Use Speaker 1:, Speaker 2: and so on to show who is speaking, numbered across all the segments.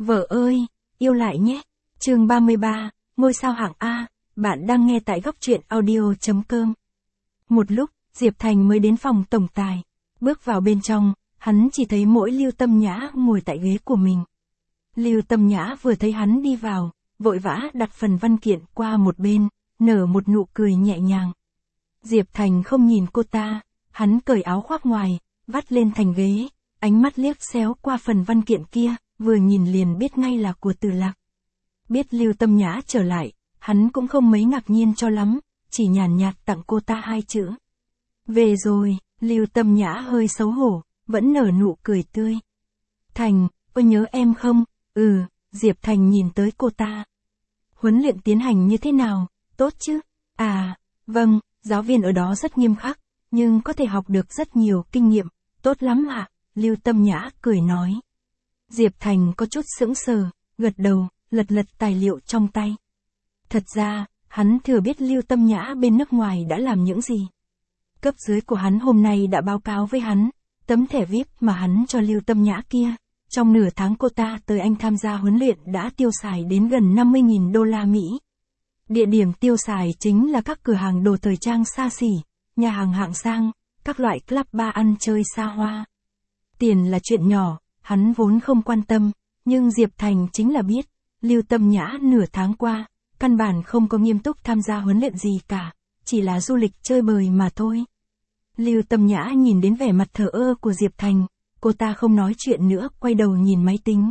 Speaker 1: Vợ ơi, yêu lại nhé. Chương 33, ngôi sao hạng A, bạn đang nghe tại góc truyện audio.com. Một lúc, Diệp Thành mới đến phòng tổng tài. Bước vào bên trong, hắn chỉ thấy mỗi Lưu Tâm Nhã ngồi tại ghế của mình. Lưu Tâm Nhã vừa thấy hắn đi vào, vội vã đặt phần văn kiện qua một bên, nở một nụ cười nhẹ nhàng. Diệp Thành không nhìn cô ta, hắn cởi áo khoác ngoài, vắt lên thành ghế, ánh mắt liếc xéo qua phần văn kiện kia, vừa nhìn liền biết ngay là của Từ Lạc. Biết Lưu Tâm Nhã trở lại, hắn cũng không mấy ngạc nhiên cho lắm, chỉ nhàn nhạt tặng cô ta 2 chữ. Về rồi. Lưu Tâm Nhã hơi xấu hổ, vẫn nở nụ cười tươi. Thành, có nhớ em không? Diệp Thành nhìn tới cô ta. Huấn luyện tiến hành như thế nào? Tốt chứ? À, vâng, giáo viên ở đó rất nghiêm khắc, nhưng có thể học được rất nhiều kinh nghiệm, tốt lắm ạ. Lưu Tâm Nhã cười nói. Diệp Thành có chút sững sờ, gật đầu, lật tài liệu trong tay. Thật ra, hắn thừa biết Lưu Tâm Nhã bên nước ngoài đã làm những gì. Cấp dưới của hắn hôm nay đã báo cáo với hắn, tấm thẻ VIP mà hắn cho Lưu Tâm Nhã kia, trong nửa tháng cô ta tới Anh tham gia huấn luyện đã tiêu xài đến gần 50.000 đô la Mỹ. Địa điểm tiêu xài chính là các cửa hàng đồ thời trang xa xỉ, nhà hàng hạng sang, các loại club bar ăn chơi xa hoa. Tiền là chuyện nhỏ, hắn vốn không quan tâm, nhưng Diệp Thành chính là biết, Lưu Tâm Nhã nửa tháng qua, căn bản không có nghiêm túc tham gia huấn luyện gì cả, chỉ là du lịch chơi bời mà thôi. Lưu Tâm Nhã nhìn đến vẻ mặt thờ ơ của Diệp Thành, cô ta không nói chuyện nữa, quay đầu nhìn máy tính.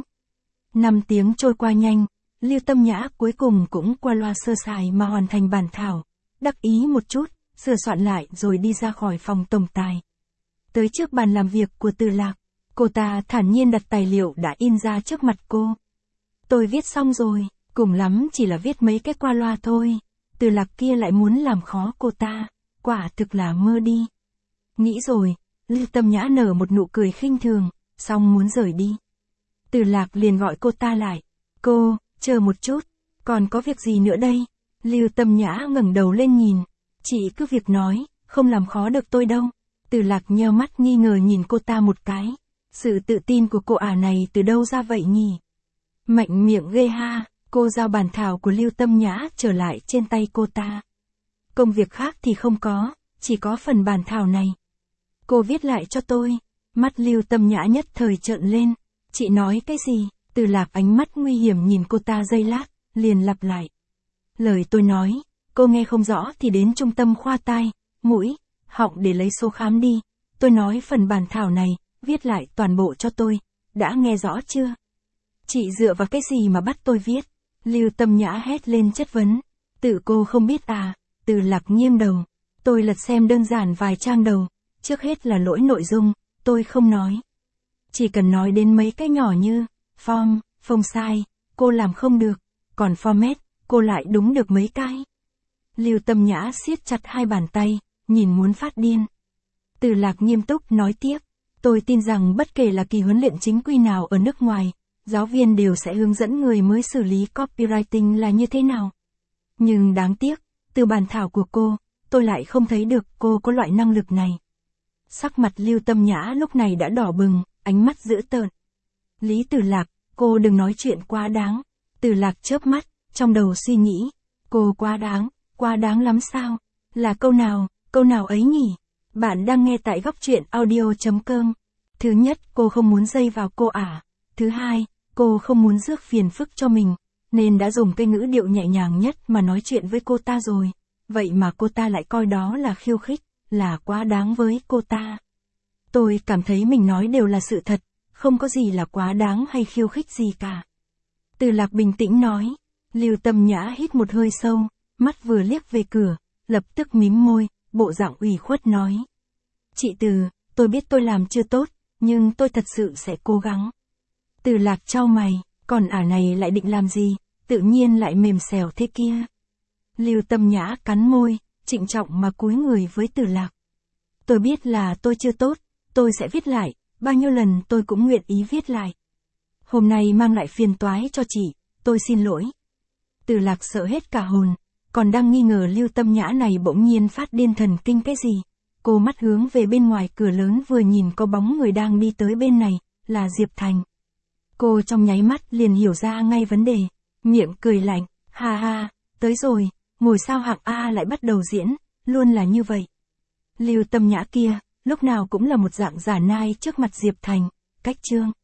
Speaker 1: 5 tiếng trôi qua nhanh, Lưu Tâm Nhã cuối cùng cũng qua loa sơ sài mà hoàn thành bản thảo, đắc ý một chút, sửa soạn lại rồi đi ra khỏi phòng tổng tài. Tới trước bàn làm việc của Từ Lạc, cô ta thản nhiên đặt tài liệu đã in ra trước mặt cô. Tôi viết xong rồi, cùng lắm chỉ là viết mấy cái qua loa thôi. Từ Lạc kia lại muốn làm khó cô ta, quả thực là mơ đi. Nghĩ rồi, Lưu Tâm Nhã nở một nụ cười khinh thường, xong muốn rời đi. Từ Lạc liền gọi cô ta lại. Cô, chờ một chút, còn có việc gì nữa đây? Lưu Tâm Nhã ngẩng đầu lên nhìn. Chị cứ việc nói, không làm khó được tôi đâu. Từ Lạc nheo mắt nghi ngờ nhìn cô ta một cái. Sự tự tin của cô ả này từ đâu ra vậy nhỉ? Mạnh miệng ghê ha. Cô giao bản thảo của Lưu Tâm Nhã trở lại trên tay cô ta. Công việc khác thì không có, chỉ có phần bản thảo này. Cô viết lại cho tôi. Mắt Lưu Tâm Nhã nhất thời trợn lên. Chị nói cái gì? Từ Lạc ánh mắt nguy hiểm nhìn cô ta giây lát, liền lặp lại. Lời tôi nói, cô nghe không rõ thì đến trung tâm khoa tai, mũi, họng để lấy số khám đi. Tôi nói phần bản thảo này, viết lại toàn bộ cho tôi. Đã nghe rõ chưa? Chị dựa vào cái gì mà bắt tôi viết? Lưu Tâm Nhã hét lên chất vấn. Tự cô không biết à? Từ Lạc nghiêm đầu. Tôi lật xem đơn giản vài trang đầu. Trước hết là lỗi nội dung, tôi không nói. Chỉ cần nói đến mấy cái nhỏ như form, phông sai, cô làm không được. Còn format, cô lại đúng được mấy cái. Lưu Tâm Nhã siết chặt 2 bàn tay, nhìn muốn phát điên. Từ Lạc nghiêm túc nói tiếp. Tôi tin rằng bất kể là kỳ huấn luyện chính quy nào ở nước ngoài, giáo viên đều sẽ hướng dẫn người mới xử lý copywriting là như thế nào. Nhưng đáng tiếc, từ bản thảo của cô, tôi lại không thấy được cô có loại năng lực này. Sắc mặt Lưu Tâm Nhã lúc này đã đỏ bừng, ánh mắt dữ tợn. Lý Từ Lạc, cô đừng nói chuyện quá đáng. Từ Lạc chớp mắt, trong đầu suy nghĩ. Cô quá đáng lắm sao? Là câu nào ấy nhỉ? Bạn đang nghe tại góc truyện audio.com. Thứ nhất, cô không muốn dây vào cô ả. Thứ hai, cô không muốn rước phiền phức cho mình, nên đã dùng cái ngữ điệu nhẹ nhàng nhất mà nói chuyện với cô ta rồi. Vậy mà cô ta lại coi đó là khiêu khích, là quá đáng với cô ta. Tôi cảm thấy mình nói đều là sự thật, không có gì là quá đáng hay khiêu khích gì cả. Từ Lạc bình tĩnh nói. Lưu Tâm Nhã hít một hơi sâu, mắt vừa liếc về cửa, lập tức mím môi, bộ dạng ủy khuất nói. Chị Từ, tôi biết tôi làm chưa tốt, nhưng tôi thật sự sẽ cố gắng. Từ Lạc chau mày, còn ả này lại định làm gì, tự nhiên lại mềm xèo thế kia. Lưu Tâm Nhã cắn môi, trịnh trọng mà cúi người với Từ Lạc. Tôi biết là tôi chưa tốt, tôi sẽ viết lại, bao nhiêu lần tôi cũng nguyện ý viết lại. Hôm nay mang lại phiền toái cho chị, tôi xin lỗi. Từ Lạc sợ hết cả hồn, còn đang nghi ngờ Lưu Tâm Nhã này bỗng nhiên phát điên thần kinh cái gì. Cô mắt hướng về bên ngoài cửa lớn vừa nhìn có bóng người đang đi tới bên này, là Diệp Thành. Cô trong nháy mắt liền hiểu ra ngay vấn đề, miệng cười lạnh, ha ha, tới rồi, ngôi sao hạng A lại bắt đầu diễn, luôn là như vậy. Lưu Tâm Nhã kia, lúc nào cũng là một dạng giả nai trước mặt Diệp Thành, cách chương.